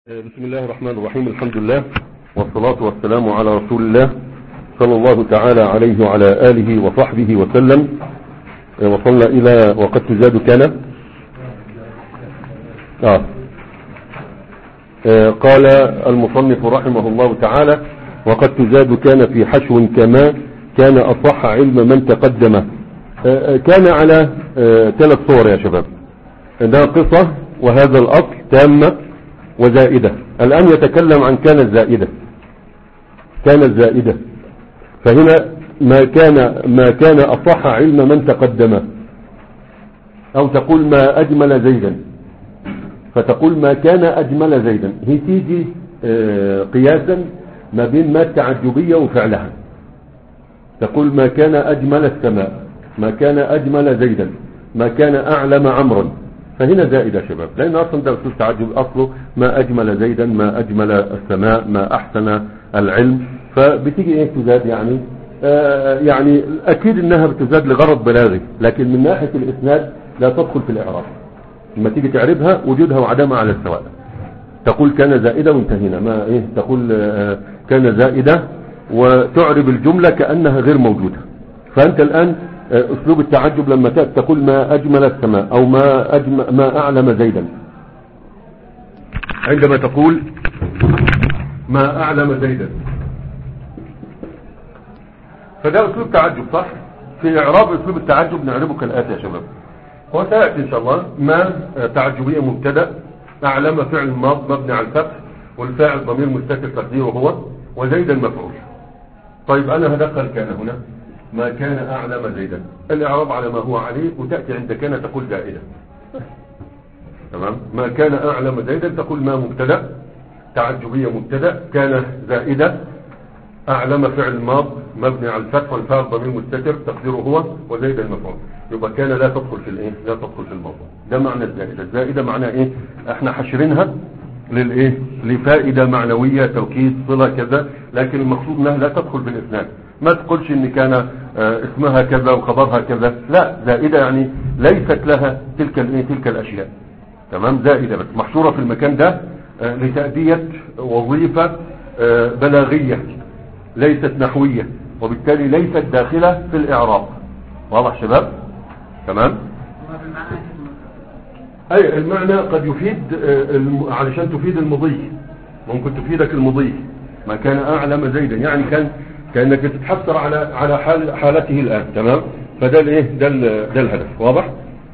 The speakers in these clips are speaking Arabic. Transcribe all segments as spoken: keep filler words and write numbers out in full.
بسم الله الرحمن الرحيم. الحمد لله والصلاة والسلام على رسول الله صلى الله تعالى عليه وعلى آله وصحبه وسلم. وصلنا إلى وقد تزاد كان آه. آه قال المصنف رحمه الله تعالى: وقد تزاد كان في حشو كما كان أصح علم من تقدم. آه كان على آه ثلاث صور يا شباب، ناقصة وهذا الأصل تامة وزائدة. الآن يتكلم عن كان الزائدة. كان الزائدة فهنا ما كان ما كان أصح علم من تقدم، أو تقول ما أجمل زيدا، فتقول ما كان أجمل زيدا. هي تيجي قياسا ما بين ما التعجبية وفعلها. تقول ما كان أجمل السماء، ما كان أجمل زيدا، ما كان أعلم عمرا. فهنا زائدة شباب، لأن أصلا ده أسلوب تعجب أصله ما أجمل زيدا، ما أجمل السماء، ما أحسن العلم. فبتيجي إيه تزاد يعني آه يعني أكيد إنها بتزاد لغرض بلاغي، لكن من ناحية الإسناد لا تدخل في الإعراب. لما تيجي تعربها وجودها وعدمها على السواء. تقول كان زائدة وانتهينا. ما إيه تقول آه كان زائدة وتعرب الجملة كأنها غير موجودة. فأنت الآن اسلوب التعجب لما تقول ما اجمل السماء او ما أجمل ما اعلم زيدا، عندما تقول ما اعلم زيدا فده اسلوب تعجب صح. في اعراب اسلوب التعجب نعربه كالاتي يا شباب، وسياتي ان شاء الله. ما تعجبية مبتدا، اعلم فعل ماض مبني على الفتح، والفاعل ضمير مستتر تقديره هو، وزيدا مفعول. طيب انا هدخل كان هنا ما كان أعلم زيدا، الإعراب على ما هو عليه، وتأتي عند كان تقول زائدة. تمام. ما كان أعلم زيدا تقول ما مبتدا، تعجبية مبتدا، كان زائدة، أعلم فعل ماض مبني على الفتح والفاعل ضمير مستتر تقديره هو، وزيدا مفعول. يبقى كان لا تدخل في الايه، لا تدخل في الموضوع. ده معنى الزائدة. الزائدة معناها ايه؟ احنا حشرينها للايه، لفائدة معنوية، توكيد، صلة، كذا، لكن المقصود انها لا تدخل في الاسناد. ما تقولش ان كان اسمها كذا وخبرها كذا، لا، زائدة يعني ليست لها تلك الايه، تلك الاشياء. تمام. زائدة بس محشورة في المكان ده لتأدية وظيفة بلاغية، ليست نحوية، وبالتالي ليست داخلة في الاعراب. واضح شباب؟ تمام. اي المعنى قد يفيد علشان تفيد المضي، ممكن تفيدك المضي. ما كان اعلم زيدا يعني كان كأنك بتتحسر على على حال حالته الآن. تمام. فده الايه، ده ده الهدف. واضح؟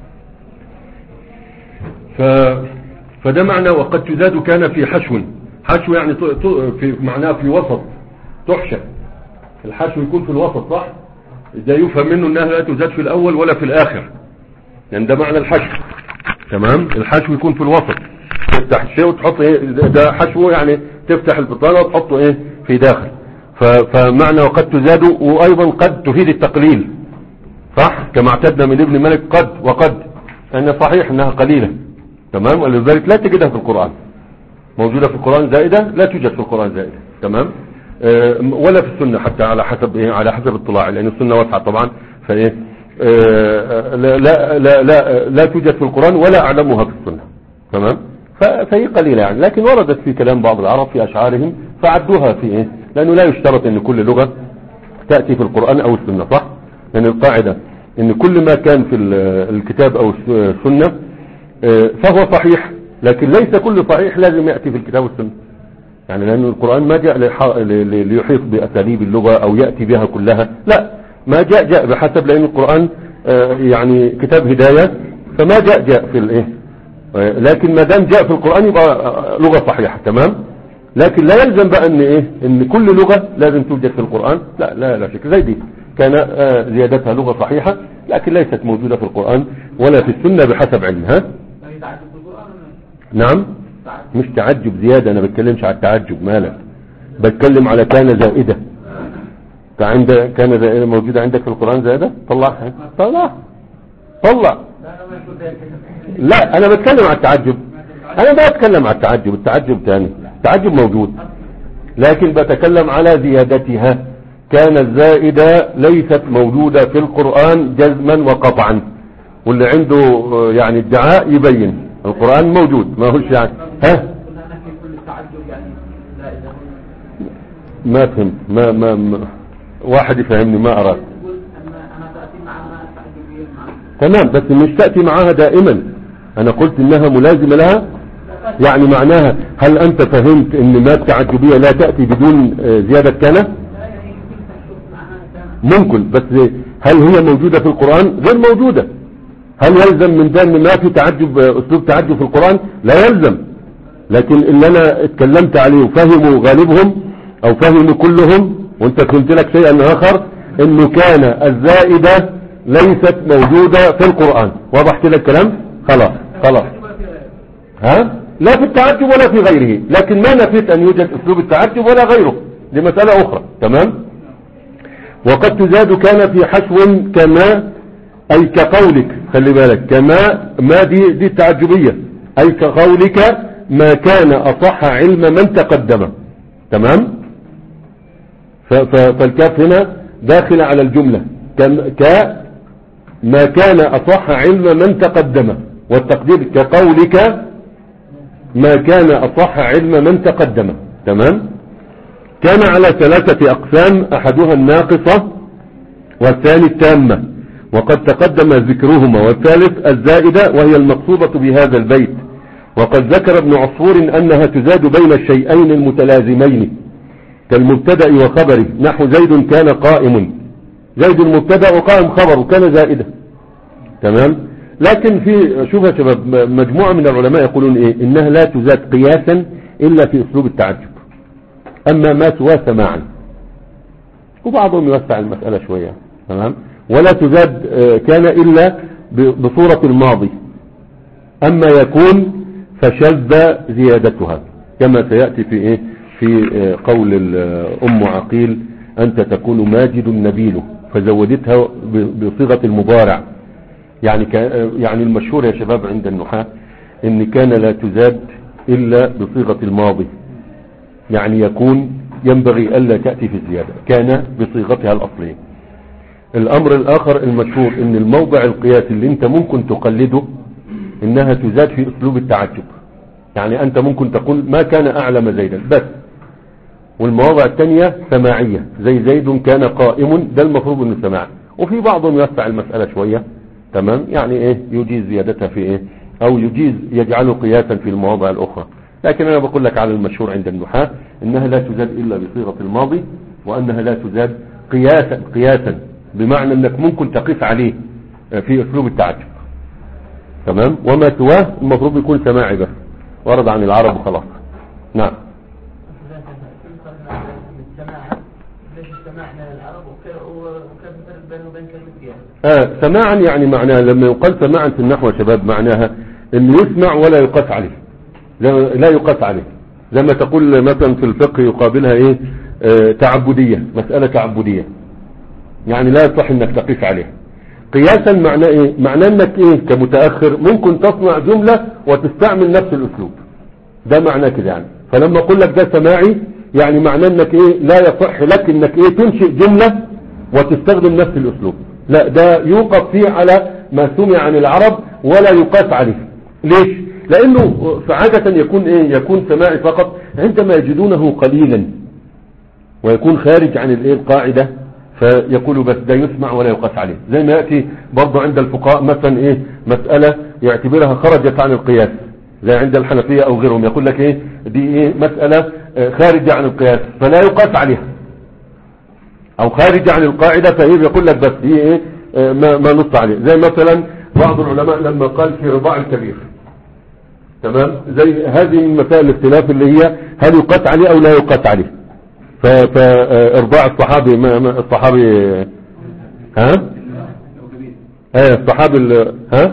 ف فده معنى وقد تزاد كان في حشو. حشو يعني في معناه في وسط، تحشى. الحشو يكون في الوسط صح؟ ده يفهم منه انها لا تزاد في الاول ولا في الاخر، يعني ده معنى الحشو. تمام. الحشو يكون في الوسط، تفتح الشيء وتحط ايه، ده حشو يعني تفتح البطانه وتحطه ايه في داخل. فمعنى وقد تزاد، وايضا قد تفيد التقليل صح، كما اعتدنا من ابن مالك قد وقد، ان صحيح انها قليلة. تمام. ولذلك لا تجدها في القرآن، موجودة في القرآن زائدة، لا توجد في القرآن زائدة. تمام. أه ولا في السنة حتى، على حسب ايه، على حسب اطلاعي، لان السنة واسعة طبعا. فايه أه لا, لا لا لا لا توجد في القرآن ولا اعلمها في السنة. تمام. فهي قليلة يعني، لكن وردت في كلام بعض العرب في اشعارهم فعدوها في ايه، لانه لا يشترط ان كل لغة تأتي في القرآن او السنة صح. لان يعني القاعدة ان كل ما كان في الكتاب او السنة فهو صحيح، لكن ليس كل صحيح لازم يأتي في الكتاب والسنة. يعني لان القرآن ما جاء ليحيط باساليب اللغة او يأتي بها كلها، لا، ما جاء جاء بحسب، لان القرآن يعني كتاب هداية، فما جاء جاء في الايه، لكن ما دام جاء في القرآن يبقى لغة صحيحة. تمام. لكن لا يلزم بقى ان ايه، ان كل لغة لازم توجد في القرآن، لا لا لا شك. زي دي كان زيادتها لغة صحيحة، لكن ليست موجودة في القرآن ولا في السنة بحسب علمها. نعم. مش تعجب زيادة، انا بتكلمش على التعجب، مالك، بتكلم على كان زائدة. عند كان زائدة موجودة عندك في القرآن زائدة، طلعها طلع طلع. لا انا بتكلم على التعجب، انا ما بتكلم على التعجب، التعجب تاني، التعجب موجود، لكن بتكلم على زيادتها. كان الزائدة ليست موجودة في القرآن جزما وقطعا، واللي عنده يعني ادعاء يبين القرآن موجود، ما هوش يعني ها التعجب يعني لا إذا ما فهمت ما, ما ما واحد يفهمني ما أراد. أنا تأتي مع ما تعجبية تمام بس مش تأتي معها دائما. أنا قلت إنها ملازمة لها يعني معناها هل أنت فهمت إن ما التعجبية لا تأتي بدون زيادة كان؟ ممكن بس هل هي موجودة في القرآن؟ غير موجودة. هل يلزم من ده ان ما في تعجب اسلوب تعجب في القرآن؟ لا يلزم. لكن اللي انا اتكلمت عليه وفهموا غالبهم او فهموا كلهم وانت كنت لك شيئا اخر انه كان الزائدة ليست موجودة في القرآن. وضحت لك الكلام؟ خلاص خلاص ها لا في التعجب ولا في غيره. لكن ما نفيت ان يوجد اسلوب التعجب ولا غيره، دي مسألة اخرى. تمام. وقد تزاد كان في حشو كما اي كقولك، خلي بالك كما ما دي دي التعجبية، اي كقولك ما كان اصح علم من تقدم. تمام. فالكاف هنا داخل على الجملة ك ما كان اصح علم من تقدم، والتقدير كقولك ما كان اصح علم من تقدم. تمام. كان على ثلاثة اقسام، احدها الناقصة والثاني التامة، وقد تقدم ذكرهما، والثالث الزائدة وهي المقصودة بهذا البيت. وقد ذكر ابن عصفور انها تزاد بين الشيئين المتلازمين كالمبتدأ وخبره، نحو زيد كان قائم، زيد المبتدأ وقائم خبر وكان زائدة. تمام. لكن في شوف يا شباب مجموعة من العلماء يقولون ايه انها لا تزاد قياسا الا في اسلوب التعجب، اما ما سواه سماعا، وبعضهم يوسع المسألة شوية. تمام. ولا تزاد كان الا بصورة الماضي، اما يكون فشذ زيادتها كما سيأتي في ايه في قول ام عقيل انت تكون ماجد نبيل، فزودتها بصيغة المضارع. يعني يعني المشهور يا شباب عند النحاة ان كان لا تزاد الا بصيغة الماضي، يعني يكون ينبغي الا تأتي في الزيادة، كان بصيغتها الاصلية. الامر الاخر المشهور ان الموضع القياسي اللي انت ممكن تقلده انها تزاد في اسلوب التعجب، يعني انت ممكن تقول ما كان اعلم زيدا بس، والمواضع الثانية سماعية زي زيد كان قائم، ده المفروض انه سماعي. وفي بعضهم يوسع المسألة شوية. تمام. يعني ايه يجيز زيادتها في ايه او يجيز يجعله قياسا في المواضع الاخرى. لكن انا بقول لك على المشهور عند النحاة انها لا تزاد الا بصيغة الماضي، وانها لا تزاد قياسا قياسا بمعنى انك ممكن تقيس عليه في اسلوب التعجب. تمام. وما سواه المفروض يكون سماعي بس ورد عن العرب وخلاص. نعم. آه سماعا يعني معناها لما يقال سماعا في النحو يا شباب معناها انه يسمع ولا يقاس عليه، لا يقاس عليه. زي ما تقول مثلا في الفقه يقابلها ايه آه تعبدية، مسألة تعبدية، يعني لا يصح انك تقيس عليه. قياسا معناه ايه؟ معناه انك ايه كمتأخر ممكن تصنع جملة وتستعمل نفس الاسلوب، ده معناه كده يعني. فلما اقول لك ده سماعي يعني معناه انك ايه لا يصح لك انك ايه تنشئ جملة وتستخدم نفس الاسلوب، لا ده يوقف فيه على ما سمع عن العرب ولا يقاس عليه. ليش؟ لانه عادة يكون ايه يكون سماعي فقط عندما يجدونه قليلا ويكون خارج عن الايه القاعدة، فيقولوا بس ده يسمع ولا يقاس عليه. زي ما يأتي برضو عند الفقهاء مثلا ايه مسألة يعتبرها خرجت عن القياس، زي عند الحنفية او غيرهم يقول لك ايه دي ايه مسألة خارجة عن القياس فلا يقاس عليها، او خارجة عن القاعدة فايه يقول لك بس هي ايه ما, ما نص عليه. زي مثلا بعض العلماء لما قال في رضاع الكبير. تمام. زي هذه المسائل الاختلاف اللي هي هل يقاس عليه او لا يقاس عليه. فارضاع الصحابي ما الصحابي ها ايه الصحابي ها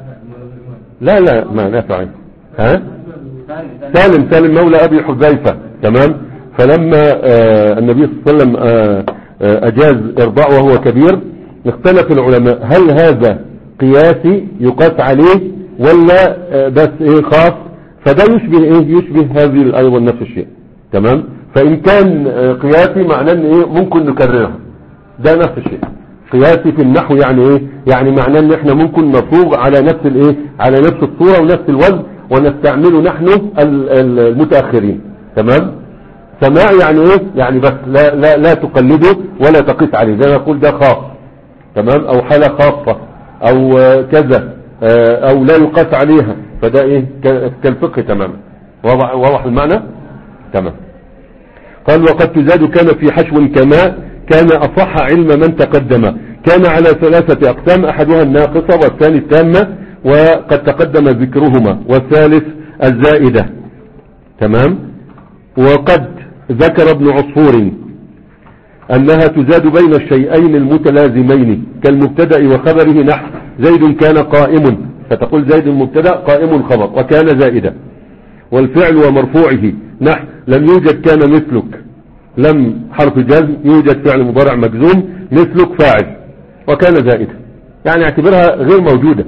لا لا ما نافع ها سالم سالم مولى ابي حذيفة. تمام. فلما آه النبي صلى الله عليه وسلم آه آه اجاز ارضاع وهو كبير، اختلف العلماء هل هذا قياسي يقاس عليه ولا آه بس ايه خاص، فده يشبه ايه يشبه هذه ايضا نفس الشيء. تمام. فان كان آه قياسي معناه ان ايه ممكن نكررها، ده نفس الشيء. قياسي في النحو يعني ايه يعني معناه ان احنا ممكن نصوغ على نفس الايه على نفس الصورة ونفس الوزن ونستعمله نحن المتأخرين. تمام. سماع يعني ايه؟ يعني بس لا, لا, لا تقلده ولا تقيس عليه، زي ما نقول ده خاص، تمام، او حالة خاصة او كذا او لا يقاس عليها، فده ايه كالفقه تماما. واضح, واضح المعنى تمام. قال وقد تزاد كان في حشو كما كان أصح علم من تقدم. كان على ثلاثة أقسام، أحدها الناقصة والثاني التامة وقد تقدم ذكرهما، والثالث الزائدة. تمام. وقد ذكر ابن عصفور أنها تزاد بين الشيئين المتلازمين كالمبتدأ وخبره، نحو زيد كان قائم، فتقول زيد المبتدأ قائم الخبر وكان زائدة. والفعل ومرفوعه، نحو لم يوجد كان مثلك، لم حرف جزم، يوجد فعل مضارع مجزوم، مثلك فاعل وكان زائدة، يعني اعتبرها غير موجودة.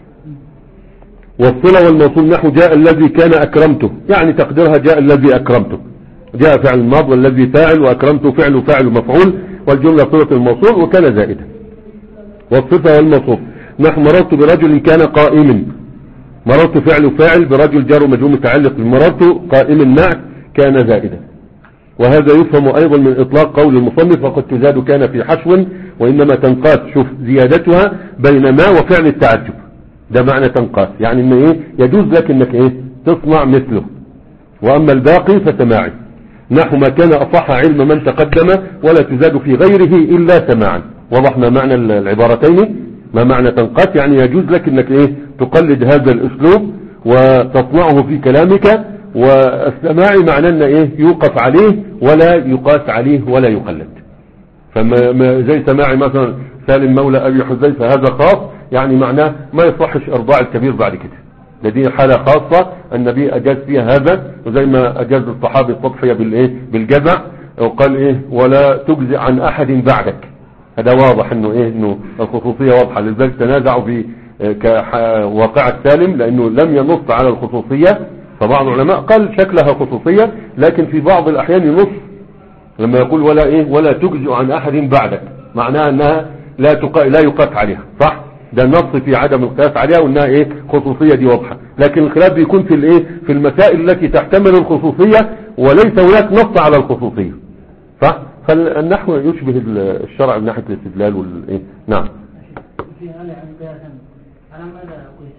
والصلة والموصول، نحو جاء الذي كان أكرمته، يعني تقديرها جاء الذي أكرمته، جاء فعل الماضي والذي فاعل وأكرمته فعل فاعل مفعول، والجملة صلة الموصول وكان زائدة. والصفة والموصوف، نحو مررت برجل كان قائم، مررت فعل فاعل برجل جار ومجرور متعلق، مررت قائم النعت كان زائدة. وهذا يفهم أيضا من إطلاق قول المصنف وقد تزاد كان في حشو، وإنما تنقاس، شوف زيادتها بين ما وفعل التعجب، ده معنى تنقاس، يعني إن إيه يجوز لك إنك إيه تصنع مثله، وأما الباقي فسماعي. نحو ما كان أصح علم من تقدم ولا تزاد في غيره إلا سماعا. وضحنا معنى العبارتين. ما معنى تنقاس؟ يعني يجوز لك إنك إيه تقلد هذا الأسلوب وتصنعه في كلامك، والسماع معنى أن إيه يوقف عليه ولا يقاس عليه ولا يقلد. فما زي سماعي مثلا سالم مولى أبي حذيفة هذا خاص، يعني معناه ما يصحش إرضاع الكبير بعد كده، لدي حالة خاصة النبي أجاز فيها هذا، وزي ما أجاز الصحابي التضحية بالإيه بالجزع، وقال إيه ولا تجزع عن أحد بعدك. هذا واضح إنه إيه إنه الخصوصية واضحة، لذلك تنازعوا في كواقعة سالم لأنه لم ينص على الخصوصية، فبعض العلماء قال شكلها خصوصية، لكن في بعض الأحيان ينص لما يقول ولا إيه ولا تجزع عن أحد بعدك، معناها أنها لا تقا لا يقاس عليها، صح؟ ده النص في عدم القياس عليها وانها ايه خصوصية، دي واضحة. لكن الخلاف بيكون في الايه في المسائل التي تحتمل الخصوصية وليس هناك نص على الخصوصية، صح؟ فالنحو يشبه الشرع من ناحية الاستدلال والايه. نعم. في هذا قياسا على ماذا قيس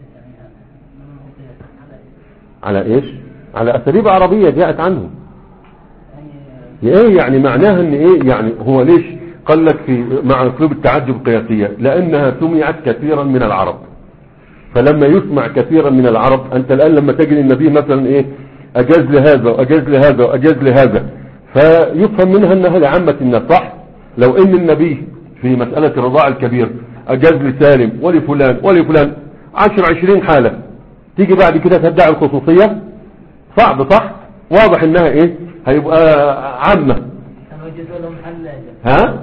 على ايش؟ على اساليب عربية جاءت عنه. يعني ايه يعني معناها ان ايه يعني هو ليش قال لك في مع اسلوب التعجب قياسية؟ لانها سمعت كثيرا من العرب، فلما يسمع كثيرا من العرب، انت الان لما تجد النبي مثلا ايه اجاز لهذا واجاز لهذا واجاز لهذا، فيفهم منها انها لعامة الناس، صح؟ لو ان النبي في مسألة الرضاع الكبير اجاز لسالم ولفلان ولفلان عشر عشرين حالة، تيجي بعد كده تدعي الخصوصية، صعب، صح؟ واضح انها ايه هيبقى عامة. ها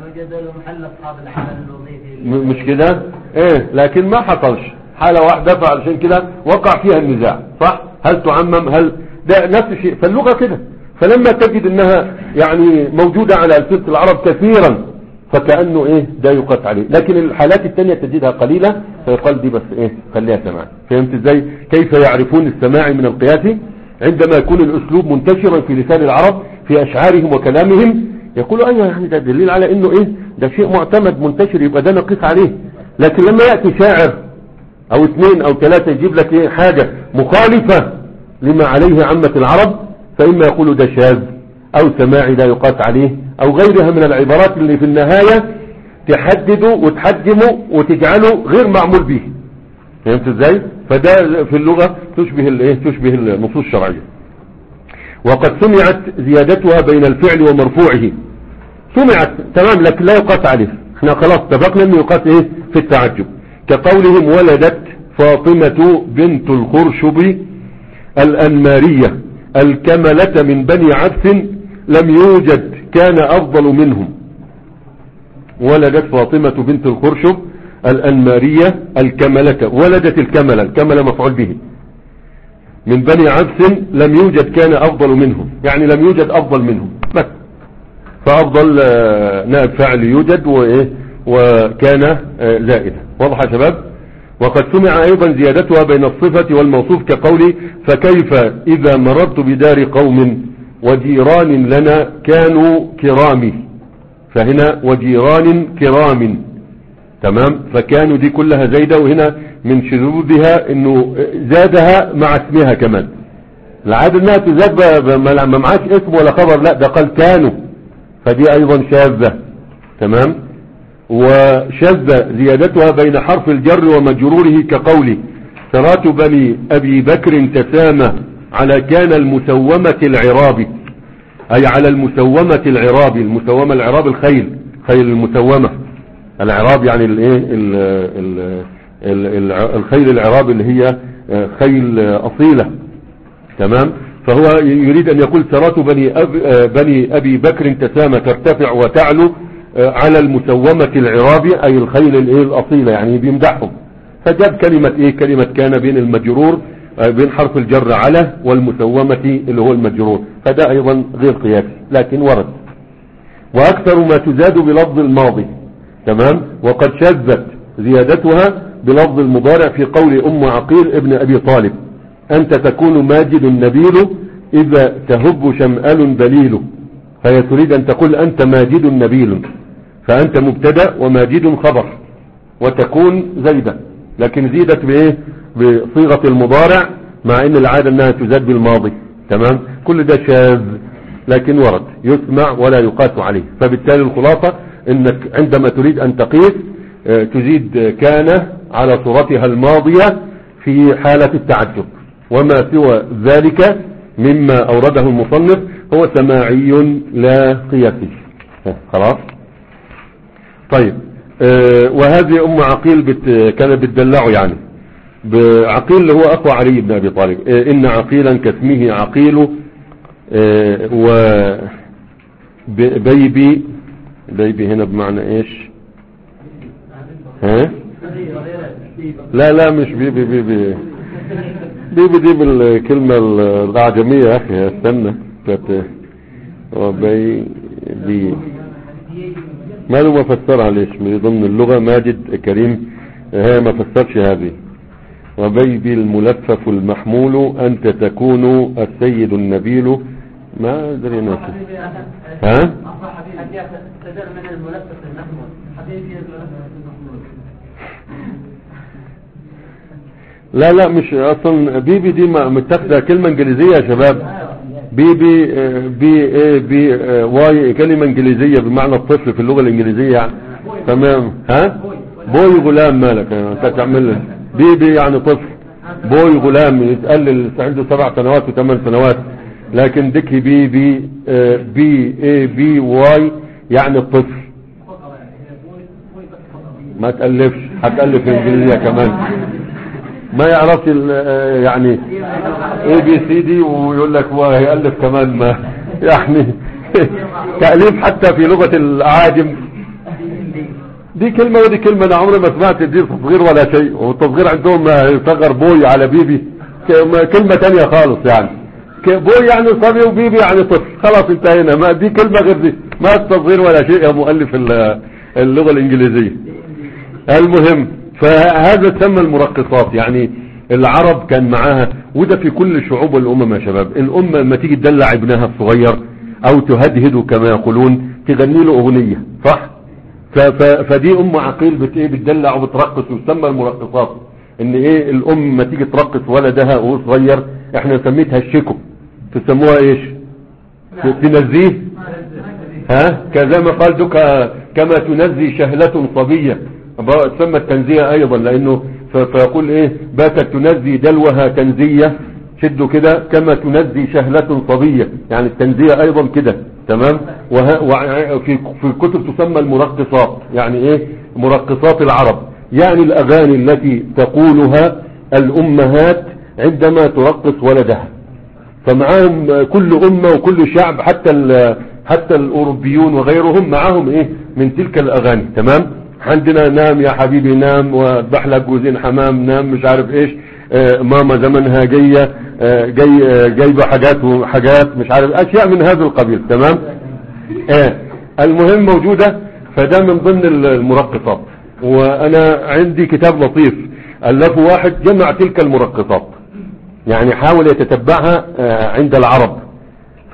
مش كده ايه؟ لكن ما حصلش حالة واحدة، فعشان كده وقع فيها النزاع، صح؟ هل تعمم؟ هل ده نفس الشيء؟ فاللغة كده، فلما تجد انها يعني موجودة على ألسنة العرب كثيرا فكأنه ايه ده يقاس عليه، لكن الحالات التانية تجدها قليلة فيقال دي بس ايه خليها سماع. فهمت ازاي كيف يعرفون السماع من القياس؟ عندما يكون الاسلوب منتشرا في لسان العرب في اشعارهم وكلامهم، يقولوا ايوه يعني ده دليل على انه ايه ده شيء معتمد منتشر، يبقى ده نقيس عليه. لكن لما يأتي شاعر او اثنين او ثلاثة يجيب لك ايه حاجة مخالفة لما عليه عامة العرب، فإما يقولوا ده شاذ او سماعي لا يقاس عليه او غيرها من العبارات اللي في النهاية تحدده وتحجمه وتجعله غير معمول به. فهمت ازاي؟ فده في اللغة تشبه الايه تشبه النصوص الشرعية. وقد سمعت زيادتها بين الفعل ومرفوعه، سمعت تمام لكن لا يقاس عليه، احنا خلاص اتفقنا انه يقاس ايه في التعجب، كقولهم ولدت فاطمة بنت الخرشب الأنمارية الكملة من بني عبس لم يوجد كان أفضل منهم. ولدت فاطمة بنت الخرشب الأنمارية الكملة، ولدت الكملة، الكملة مفعول به، من بني عبس لم يوجد كان أفضل منهم، يعني لم يوجد أفضل منهم بس، فأفضل نائب فاعل يوجد وإيه وكان زائدة. واضح يا شباب؟ وقد سمع أيضا زيادتها بين الصفة والموصوف، كقولي فكيف إذا مررت بدار قوم وجيران لنا كانوا كرامي، فهنا وجيران كرام، تمام. فكانوا دي كلها زايدة، وهنا من شذوذها انه زادها مع اسمها كمان. العادة انها تزاد ما معاش اسم ولا خبر، لا ده قال كانوا، فدي ايضا شاذة، تمام. وشذ زيادتها بين حرف الجر ومجروره كقولي سرات بني ابي بكر تسامى على كان المسومة العرابي، اي على المسومة العرابي. المسومة العراب الخيل، خيل المسومة. العراب يعني الايه الخيل العراب اللي هي خيل اصيلة، تمام. فهو يريد ان يقول سرات بني أبي, بني ابي بكر تسامى ترتفع وتعلو على المسومة العرابي، اي الخيل الايه الاصيلة، يعني بيمدحهم. فجاب كلمة ايه كلمة كان بين المجرور بين حرف الجر على والمسومة اللي هو المجرور، فده ايضا غير قياسي لكن ورد. واكثر ما تزاد بلفظ الماضي، تمام. وقد شذت زيادتها بلفظ المضارع في قول ام عقيل ابن ابي طالب انت تكون ماجد نبيل اذا تهب شمال بليل، فهي تريد ان تقول انت ماجد نبيل، فانت مبتدا وماجد خبر، وتكون زيدة، لكن زيدت بايه بصيغة المضارع، مع ان العادة انها تزاد بالماضي، تمام. كل ده شاذ لكن ورد يسمع ولا يقاس عليه. فبالتالي الخلاصة انك عندما تريد ان تقيس تزيد كان على صورتها الماضية في حالة التعجب، وما سوى ذلك مما اورده المصنف هو سماعي لا قياسي. خلاص طيب. آه وهذه ام عقيل بت كانت بتدلعه يعني بعقيل اللي هو اخو علي بن ابي طالب. آه ان عقيلا كاسمه عقيل، آه و بيبي بيبي هنا بمعنى ايش؟ ها لا لا مش بيبي بيبي بيبي دي بالكلمة الاعجمية يا اخي، استنى. وبيبي ما له ما فسرها ليش من ضمن اللغة ماجد كريم، هي ما فسرش هذه. وبيبي الملفف المحمول انت تكون السيد النبيل، ما ادري ناسي. ها من الملفف المحمول حبيبي لا لا مش اصلا بيبي دي متاخده كلمة انجليزية يا شباب. بيبي بي اي بي واي كلمة انجليزية بمعنى الطفل في اللغة الانجليزية يعني. تمام. ها بوي غلام، مالك انت تعمل بيبي يعني طفل، بوي غلام يتقلل عنده سبع سنوات وثمان سنوات، لكن ديكي بي بي بي اي بي واي يعني الطفل. ما تألفش، هتألف انجليزية كمان ما يعرفش يعني اي بي سي دي ويقول لك هو هيألف كمان، ما يعني تأليف حتى في لغة الأعاجم. دي كلمة ودي كلمة، انا عمري ما سمعت دي تصغير ولا شيء، والتصغير عندهم يصغر بوي على بيبي كلمة تانية خالص يعني. بوي يعني صبي وبيبي يعني طفل، خلاص انتهينا. ما دي كلمة غير دي، ما تصغير ولا شيء يا مؤلف اللغة الانجليزية. المهم فهذا تسمى المرقصات، يعني العرب كان معاها، وده في كل الشعوب والأمم يا شباب. الأمة لما تيجي تدلع ابنها الصغير او تهدهده كما يقولون تغني له اغنية، صح؟ فدي ام عقيل بت ايه بتدلع وبترقص، وتسمى المرقصات. ان ايه الام ما تيجي ترقص ولدها وهو صغير، احنا سميتها الشكو، تسموها ايش؟ تنزيه. ها كذا ما قال دك كما تنزي شهلة صبية، تسمى التنزيه ايضا، لانه فيقول ايه باتت تنزي دلوها تنزية، شدوا كده كما تنزي شهلة صبية، يعني التنزيه ايضا كده، تمام. وفي في الكتب تسمى المرقصات، يعني ايه مرقصات العرب، يعني الاغاني التي تقولها الامهات عندما ترقص ولدها. فمعاهم كل امة وكل شعب، حتى حتى الاوروبيون وغيرهم معاهم ايه من تلك الاغاني، تمام. عندنا نام يا حبيبي نام، واذبح لك جوزين حمام نام، مش عارف ايش، آه ماما زمنها جايه، آه جاي آه جايبه حاجات وحاجات مش عارف اشياء من هذا القبيل، تمام. آه المهم موجودة، فده من ضمن المرقصات. وانا عندي كتاب لطيف الفه واحد جمع تلك المرقصات، يعني حاول يتتبعها آه عند العرب،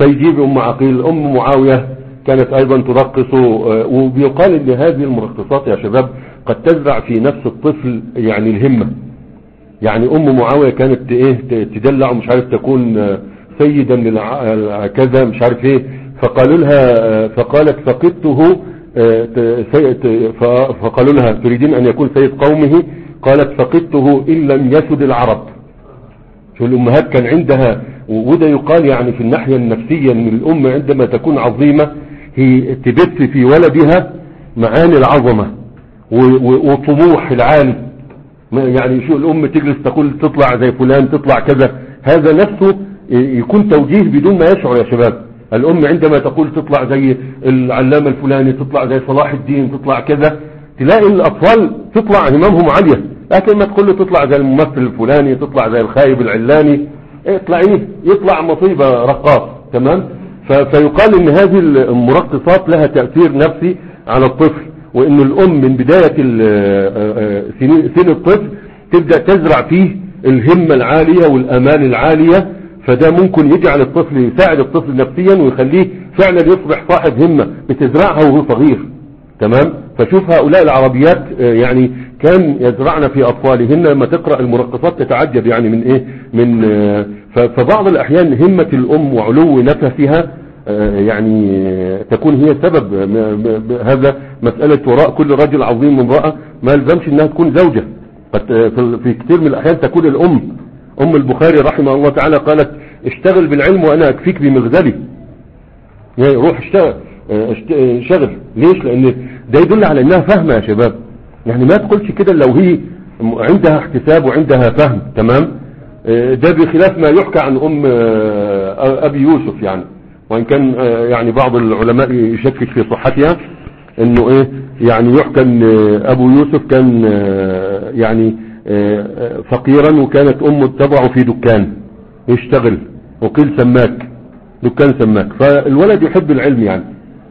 فيجيب ام عقيل. ام معاوية كانت ايضا ترقص، وبيقال ان هذه المرقصات يا شباب قد تزرع في نفس الطفل يعني الهمة. يعني ام معاوية كانت ايه تدلع ومش عارف تكون سيدا كذا مش عارف ايه، فقالوا لها فقالت فقدته، فقالوا لها تريدين ان يكون سيد قومه؟ قالت فقدته ان لم يسد العرب. شو الامهات كان عندها، وده يقال يعني في الناحية النفسية ان الام عندما تكون عظيمة هي تبث في ولدها معاني العظمة والطموح العالي. يعني شو الام تجلس تقول تطلع زي فلان تطلع كذا، هذا نفسه يكون توجيه بدون ما يشعر يا شباب. الام عندما تقول تطلع زي العلامة الفلاني، تطلع زي صلاح الدين، تطلع كذا، تلاقي الاطفال تطلع هممهم عالية. لكن ما تقول له تطلع زي الممثل الفلاني، تطلع زي الخايب العلاني، اطلعيه يطلع مصيبة رقاص. تمام. فيقال ان هذه المرقصات لها تأثير نفسي على الطفل، وان الام من بداية سن الطفل تبدأ تزرع فيه الهمة العالية والامال العالية، فده ممكن يجعل الطفل يساعد الطفل نفسيا ويخليه فعلا يصبح صاحب همة بتزرعها وهو صغير. تمام. فشوف هؤلاء العربيات يعني كان يزرعن في اطفالهن، لما تقرأ المرقصات تتعجب يعني من ايه من فبعض الاحيان همة الام وعلو نفسها يعني تكون هي سبب هذا. مسألة وراء كل رجل عظيم امرأة ما يلزمش انها تكون زوجة، في كثير من الاحيان تكون الام. ام البخاري رحمه الله تعالى قالت اشتغل بالعلم وانا اكفيك بمغزلي. يعني روح اشتغل اشتغل ليش؟ لان ده يدل على انها فاهمة يا شباب. يعني ما تقولش كده لو هي عندها احتساب وعندها فهم. تمام. ده بخلاف ما يحكى عن ام ابي يوسف، يعني وان كان يعني بعض العلماء يشكك في صحتها، انه ايه يعني يحكى ان ابو يوسف كان يعني فقيرا وكانت امه تضع في دكان يشتغل، وقيل سماك، دكان سماك. فالولد يحب العلم يعني،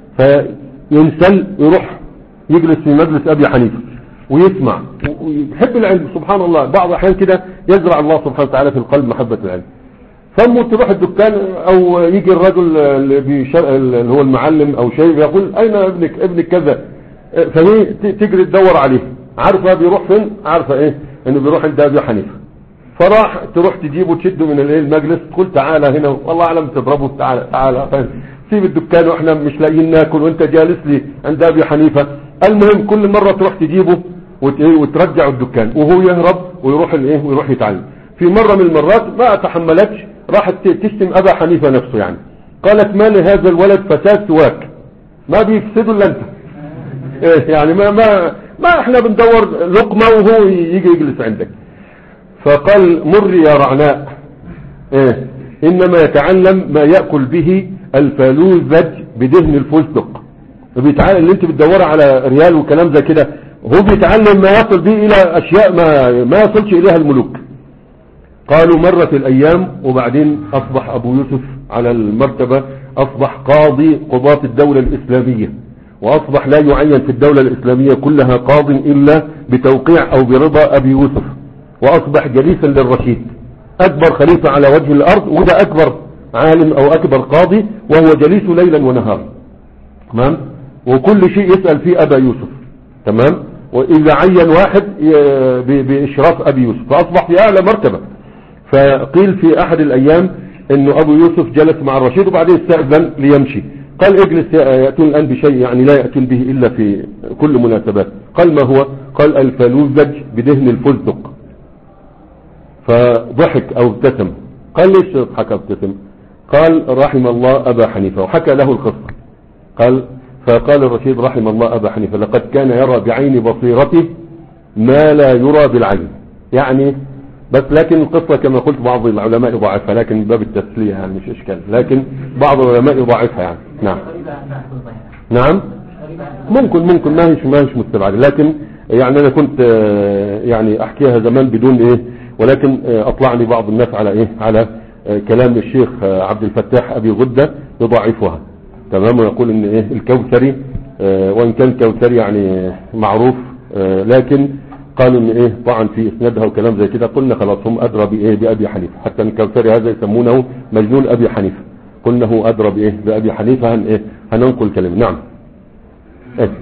فينسل يروح يجلس في مجلس ابي حنيفة ويسمع ويحب العلم. سبحان الله، بعض الاحيان كده يزرع الله سبحانه وتعالى في القلب محبة العلم. فامه تروح الدكان او يجي الرجل اللي هو المعلم او شيء يقول اين ابنك ابنك كذا، فهي تجري تدور عليه، عارفه بيروح فين، عارفه ايه انه بيروح عند ابي حنيفة. فراح تروح تجيبه تشده من المجلس، تقول تعالى هنا والله اعلم تضربه، تعالى تعالى سيب الدكان واحنا مش لاقيين ناكل وانت جالس لي عند ابي حنيفة. المهم كل مرة تروح تجيبه وترجع الدكان وهو يهرب ويروح الايه ويروح يتعلم. في مرة من المرات ما تحملتش، راحت تشتم ابا حنيفة نفسه. يعني قالت ما لهذا الولد فساد سواك، ما بيفسدوا الا انت. ايه يعني ما ما ما احنا بندور لقمة وهو يجي يجلس عندك. فقال مر يا رعناء، ايه انما يتعلم ما يأكل به الفالوذج بدهن الفستق. بيتعلم اللي انت بتدور على ريال وكلام زي كده، هو بيتعلم ما يصل به الى اشياء ما ما يصلش اليها الملوك. قالوا مرت الايام وبعدين اصبح ابو يوسف على المرتبة، اصبح قاضي قضاة الدولة الاسلامية، واصبح لا يعين في الدولة الاسلامية كلها قاض الا بتوقيع او برضا ابي يوسف، واصبح جليسا للرشيد، اكبر خليفة على وجه الارض، وده اكبر عالم او اكبر قاضي، وهو جليس ليلا ونهارا. تمام. وكل شيء يسأل فيه ابا يوسف. تمام. واذا عين واحد باشراف ابي يوسف، فاصبح في اعلى مرتبة. فقيل في احد الايام انه ابو يوسف جلس مع الرشيد وبعدين استأذن ليمشي، قال اجلس يأتون الان بشيء يعني لا يأتون به الا في كل مناسبات. قال ما هو؟ قال الفالوذج بدهن الفستق. فضحك او ابتسم. قال ليش تضحك او ابتسم؟ قال رحم الله ابا حنيفة، وحكى له القصة. قال فقال الرشيد رحم الله ابا حنيفة لقد كان يرى بعين بصيرته ما لا يرى بالعين. يعني بس لكن القصة كما قلت بعض العلماء يضعفها، لكن من باب التسلية يعني مش اشكال، لكن بعض العلماء يضعفها يعني. نعم نعم ممكن ممكن ما هيش ما هيش مستبعد، لكن يعني انا كنت يعني احكيها زمان بدون ايه، ولكن اطلعني بعض الناس على ايه على كلام الشيخ عبد الفتاح ابي غدة يضعفها. تمام. ويقول ان ايه الكوثري وان كان الكوثري يعني معروف، لكن قالوا ان ايه طعن في اسنادها وكلام زي كده. قلنا خلاص هم ادرى بايه بابي حنيفة، حتى الكوثري هذا يسمونه مجنون ابي حنيفة، قلنا هو أدرى بإيه بأبي حنيفة هن إيه هننقل كلمة. نعم. إيه؟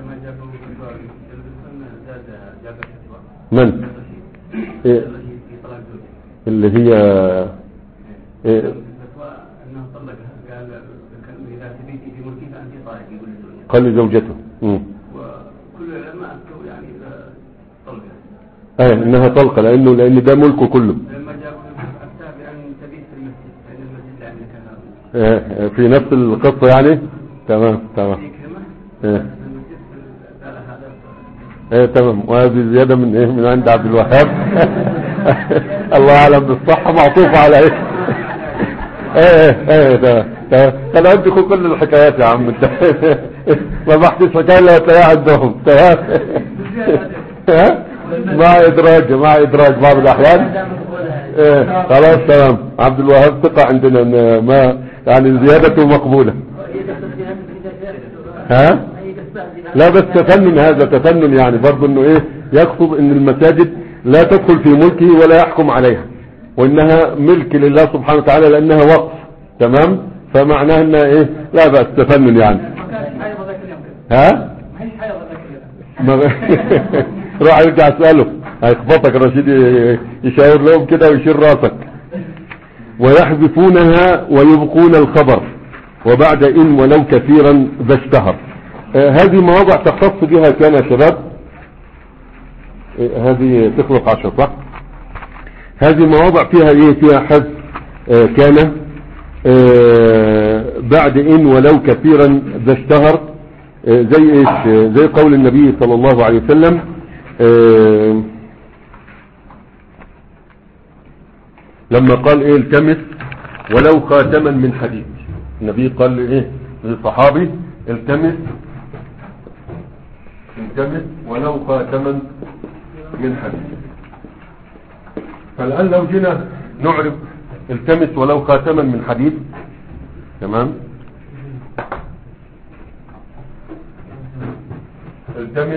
من إيه؟ اللي هي إيه؟ قال لزوجته. وكل العلماء يعني طلقة. ايه انها طلقة لانه لان ده ملكه كله. لما جاءوا افتى بان تبيت في المسجد لان المسجد لا يملك هذا. ايه في نفس القصة يعني. تمام تمام. ايه ايه تمام. وهذه زيادة من ايه من عند عبد الوهاب. الله اعلم بالصحة معطوفة على ايه. ايه ايه تمام تمام. انا عندكم كل الحكايات يا عم انت. ما بحكيش حكاية لا تلاقيها عندهم. تمام. مع ادراج مع ادراج بعض الاحيان. ايه خلاص تمام. عبد الوهاب ثقة عندنا ما يعني زيادته مقبولة. ها لا بس تفنن هذا تفنن يعني برضه انه ايه يقصد ان المساجد لا تدخل في ملكه ولا يحكم عليها وانها ملك لله سبحانه وتعالى لانها وقف. تمام. فمعناها انها ايه لا بس تفنن يعني. ها ما راح يرجع اساله هيخبطك رشيد يشاور لهم كده ويشير راسك. ويحذفونها ويبقون الخبر وبعد ان ولو كثيرا ذا اشتهر. آه هذه مواضع تختص بها كان يا شباب. آه هذه تخلق عشر صح. هذه مواضع فيها ايه فيها حذف آه كان آه بعد ان ولو كثيرا ذا اشتهر. آه زي ايش آه زي قول النبي صلى الله عليه وسلم آه لما قال ايه التمس ولو خاتما من حديد. النبي قال ايه للصحابي التمس التمس ولو خاتما من حديد. فالآن لو جينا نعرف التمس ولو خاتما من حديد. تمام. التمس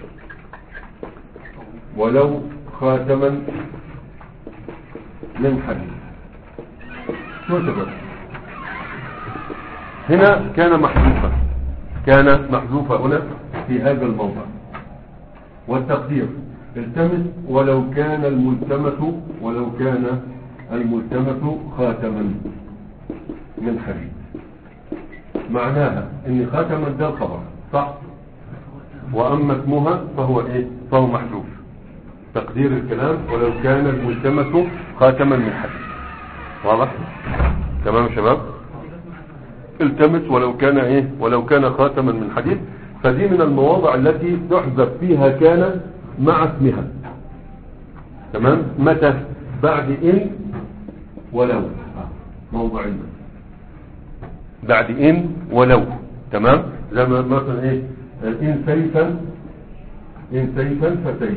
ولو خاتما من حديد. شو سبب هنا كان محذوفا كان محذوفا هنا في هذا الموضع. والتقدير التمس ولو كان الملتمس ولو كان الملتمس خاتما من حديد. معناها ان خاتما ده الخبر صح واما اسمها فهو ايه فهو محذوف. تقدير الكلام ولو كان الملتمس خاتما من حديد. واضح تمام يا شباب. التمس ولو كان ايه ولو كان خاتما من حديد. فدي من المواضع التي تحذف فيها كان مع اسمها. تمام. متى بعد ان ولو موضعين بعد ان ولو. تمام. زي ما مثلا ايه ان سيفا ان سيفا فسيف.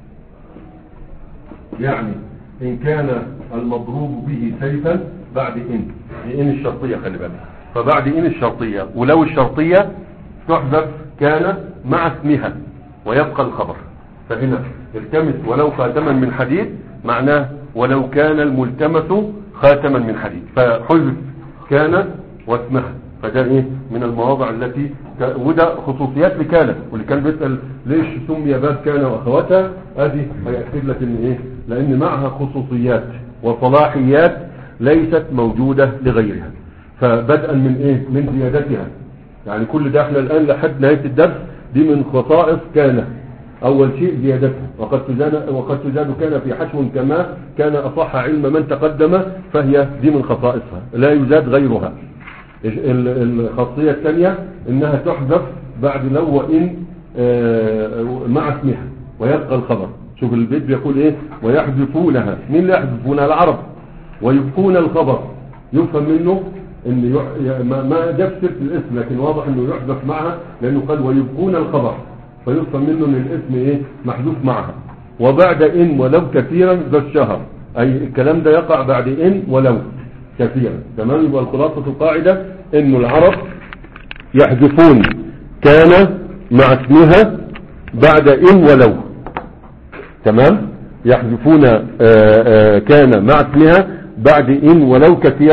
يعني ان كان المضروب به سيفا بعد ان ان الشرطية خلي بالك. فبعد ان الشرطية ولو الشرطية تحذف كان مع اسمها ويبقى الخبر. فهنا التمس ولو خاتما من حديد معناه ولو كان الملتمس خاتما من حديد. فحذف كان واسمها. فده ايه من المواضع التي وده خصوصيات لكان. واللي كان بيسأل ليش سمي باب كان واخواتها هذه هيأكد لك ان ايه لان معها خصوصيات وصلاحيات ليست موجودة لغيرها. فبدءا من ايه من زيادتها يعني كل ده احنا الان لحد نهاية الدرس دي من خصائص كان. اول شيء زيادتها وقد تزاد وقد تزاد كان في حشو كما كان اصح علم من تقدم. فهي دي من خصائصها لا يزاد غيرها. الخاصية الثانية انها تحذف بعد لو وان مع اسمها ويبقى الخبر. شوف البيت بيقول ايه ويحذفونها. مين اللي يحذفونها؟ العرب. ويبقون الخبر يفهم منه ان يح... ما جاب سيره الاسم لكن واضح انه يحذف معها لانه قال ويبقون الخبر. فيفهم منه ان الاسم ايه محذوف معها. وبعد ان ولو كثيرا ذا الشهر اي الكلام ده يقع بعد ان ولو كثيرا. تمام. يبقى الخلاصة القاعدة ان العرب يحذفون كان مع اسمها بعد ان ولو. تمام. يحذفون آآ آآ كان مع اسمها بعد ان ولو كثيرا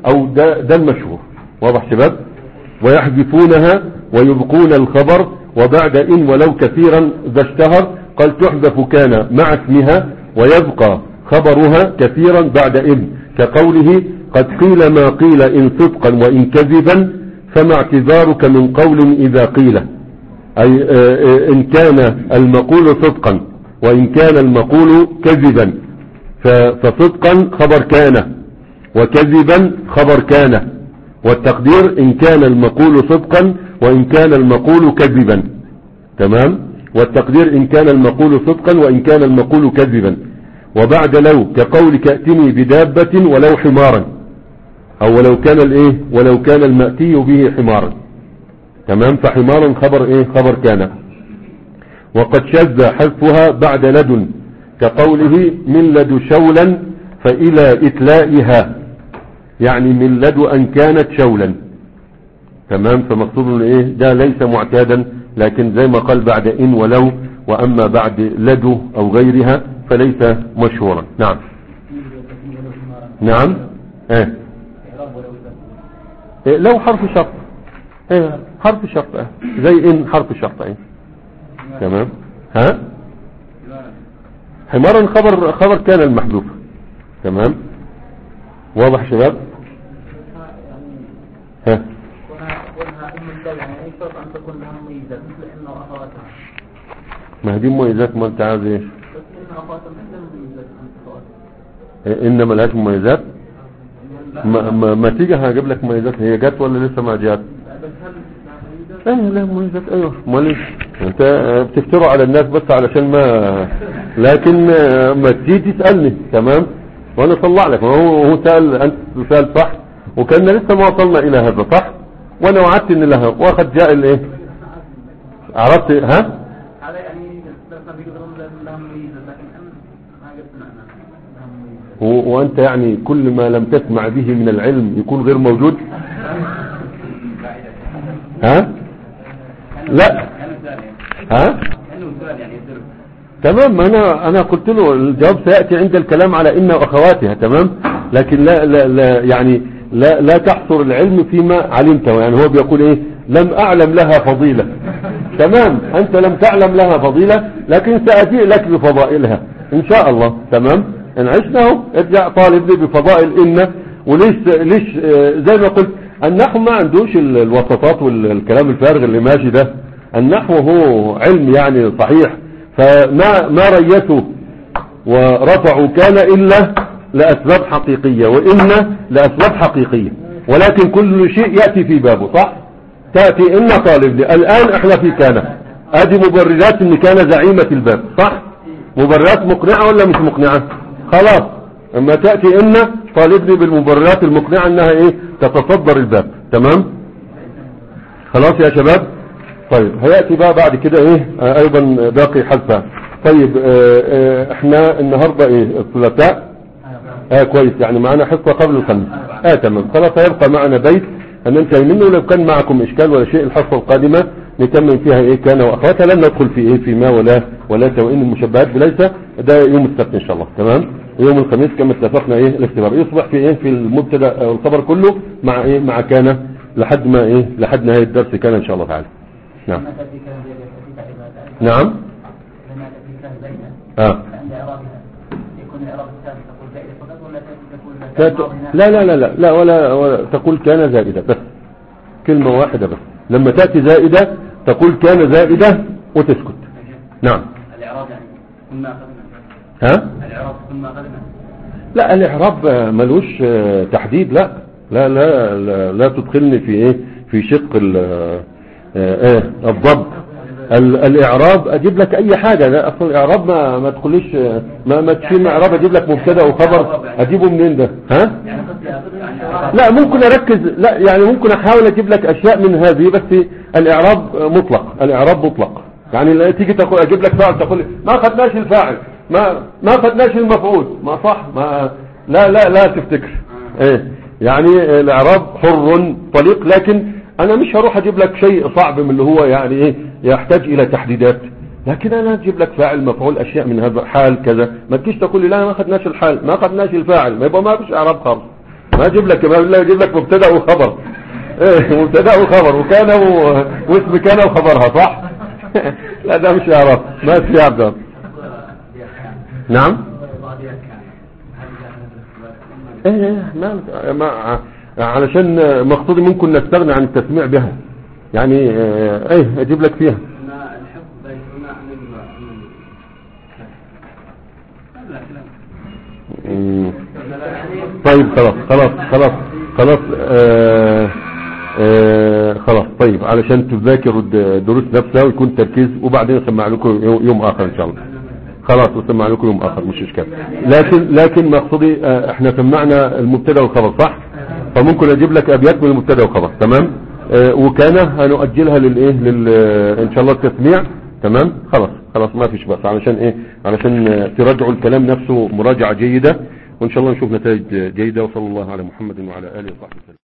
او ده, ده المشهور. واضح شباب؟ ويحذفونها ويبقون الخبر وبعد إن ولو كثيرا ذا اشتهر. قال تحذف كان مع اسمها ويبقى خبرها كثيرا بعد إن، كقوله قد قيل ما قيل إن صدقا وإن كذبا فما اعتذارك من قول إذا قيل، أي إن كان المقول صدقا وإن كان المقول كذبا، فصدقا خبر كان وكذبا خبر كان، والتقدير إن كان المقول صدقا وإن كان المقول كذبا. تمام؟ والتقدير إن كان المقول صدقا وإن كان المقول كذبا. وبعد لو كقولك ائتني بدابة ولو حمارا، أو ولو كان الإيه ولو كان المأتي به حمارا. تمام؟ فحمارا خبر إيه خبر كان. وقد شذ حذفها بعد لدن، كقوله من لد شولا فإلى إتلائها، يعني من لد أن كانت شولا. تمام؟ فمقصود ايه ده ليس معتادا، لكن زي ما قال بعد إن ولو، وأما بعد لدو أو غيرها فليس مشهورا. نعم نعم ايه, إيه لو حرف شرط، ايه حرف شرط، إيه زي إن حرف شرط. ايه تمام. ها حمارا خبر خبر كان المحذوف. تمام؟ واضح شباب؟ ها ما هدي مميزات، ما انت عايز ايش؟ ان ملهاش مميزات. ما, ما, ما تيجي هجيب لك مميزات. هي جت ولا لسه ما جات؟ ايه لا مميزات. ايوه امال ايه؟ انت بتفتروا على الناس بس علشان ما، لكن ما تيجي تسالني. تمام؟ وانا اطلع لك. هو هو سال، انت سال صح، وكان لسه ما وصلنا الى هذا صح، وانا وعدت ان لها واخد جاء الايه عرفت. ها هذا يعني ما بيقدرون لهم ميزه، لكن ما قلت وانت يعني كل ما لم تسمع به من العلم يكون غير موجود. ها لا ها تمام. انا انا قلت له الجواب سياتي عند الكلام على ان واخواتها. تمام؟ لكن لا لا, لا يعني لا لا تحصر العلم فيما علمته. يعني هو بيقول ايه لم اعلم لها فضيلة. تمام؟ انت لم تعلم لها فضيلة، لكن سأجيء لك بفضائلها ان شاء الله. تمام؟ ان عشناه ارجع طالب لي بفضائل ان. وليش ليش زي ما قلت النحو ما عندوش الوسطات والكلام الفارغ اللي ماشي ده. النحو هو علم يعني صحيح، فما ما ريته ورفعوا كان إلا لأسباب حقيقية، وإن لأسباب حقيقية، ولكن كل شيء يأتي في بابه. صح؟ تأتي إن طالب لي الآن احنا في كان ادي مبررات ان كان زعيمة الباب. صح؟ مبررات مقنعة ولا مش مقنعة؟ خلاص اما تأتي إن طالب لي بالمبررات المقنعة انها ايه تتصدر الباب. تمام؟ خلاص يا شباب. طيب هيأتي بقى بعد كده ايه آه ايضا باقي حذفها. طيب آه آه احنا النهاردة ايه الثلاثاء. اه كويس، يعني معنا حصة قبل الخميس. اه تمام. خلاص هيبقى معنا بيت هننتهي منه. لو كان معكم اشكال ولا شيء الحصة القادمة نتمم فيها ايه كان واخواتها. لن ندخل في ايه في ما ولا ولا توئين المشبهات بليس. ده يوم السبت ان شاء الله. تمام؟ يوم الخميس كما اتفقنا ايه الاختبار يصبح في ايه في المبتدا والخبر كله مع ايه مع كان لحد ما ايه لحد نهاية الدرس كان ان شاء الله تعالى. نعم نعم اه لا لا لا لا لا ولا, ولا تقول كان زائدة بس كلمة واحدة بس. لما تأتي زائدة تقول كان زائدة وتسكت. نعم. الإعراب يعني ثم أخذنا. ها الإعراب ثم أخذنا. لا الإعراب ملوش تحديد. لا لا لا لا, لا تدخلني في ايه في شق ال ايه الضبط. الاعراب اجيب لك اي حاجة. لا اصل الاعراب ما ما تدخليش ما ما تشيل اعراب اجيب لك مبتدا وخبر اجيبه منين ده. ها لا ممكن اركز. لا يعني ممكن احاول اجيب لك اشياء من هذه، بس الاعراب مطلق. الاعراب مطلق يعني تيجي تقول اجيب لك فاعل تقول ما خدناش الفاعل ما ما خدناش المفعول ما صح ما لا لا لا تفتكر ايه يعني الاعراب حر طليق. لكن انا مش هروح اجيب لك شيء صعب من اللي هو يعني ايه يحتاج الى تحديدات. لكن انا اجيب لك فاعل مفعول اشياء من هذا حال كذا. ما تجيش تقول لي لا ما خدناش الحال ما خدناش الفاعل ما يبقى ما فيش اعراب خالص. ما اجيب لك ما اجيب لك مبتدا وخبر. ايه مبتدا وخبر وكان و... واسم كان وخبرها صح. لا ده مش يعرف ما في عبد الله. نعم ايه ما, ما علشان مقصودي ممكن نستغني عن التسميع بها يعني ايه اجيب لك فيها. طيب خلاص خلاص خلاص خلاص آه آه خلاص طيب علشان تذاكروا الدروس نفسها ويكون تركيز وبعدين نسمع لكم يوم اخر ان شاء الله. خلاص نسمع لكم يوم اخر مش اشكال. لكن لكن مقصودي آه احنا سمعنا المبتدا والخبر صح، فممكن اجيب لك ابيات من المبتدا والخبر تمام. آه وكان هنؤجلها للايه لل ان شاء الله التسميع تمام. خلاص خلاص ما فيش بس علشان ايه علشان تراجعوا الكلام نفسه مراجعة جيدة وان شاء الله نشوف نتائج جيدة. وصلى الله على محمد وعلى اله وصحبه وسلم.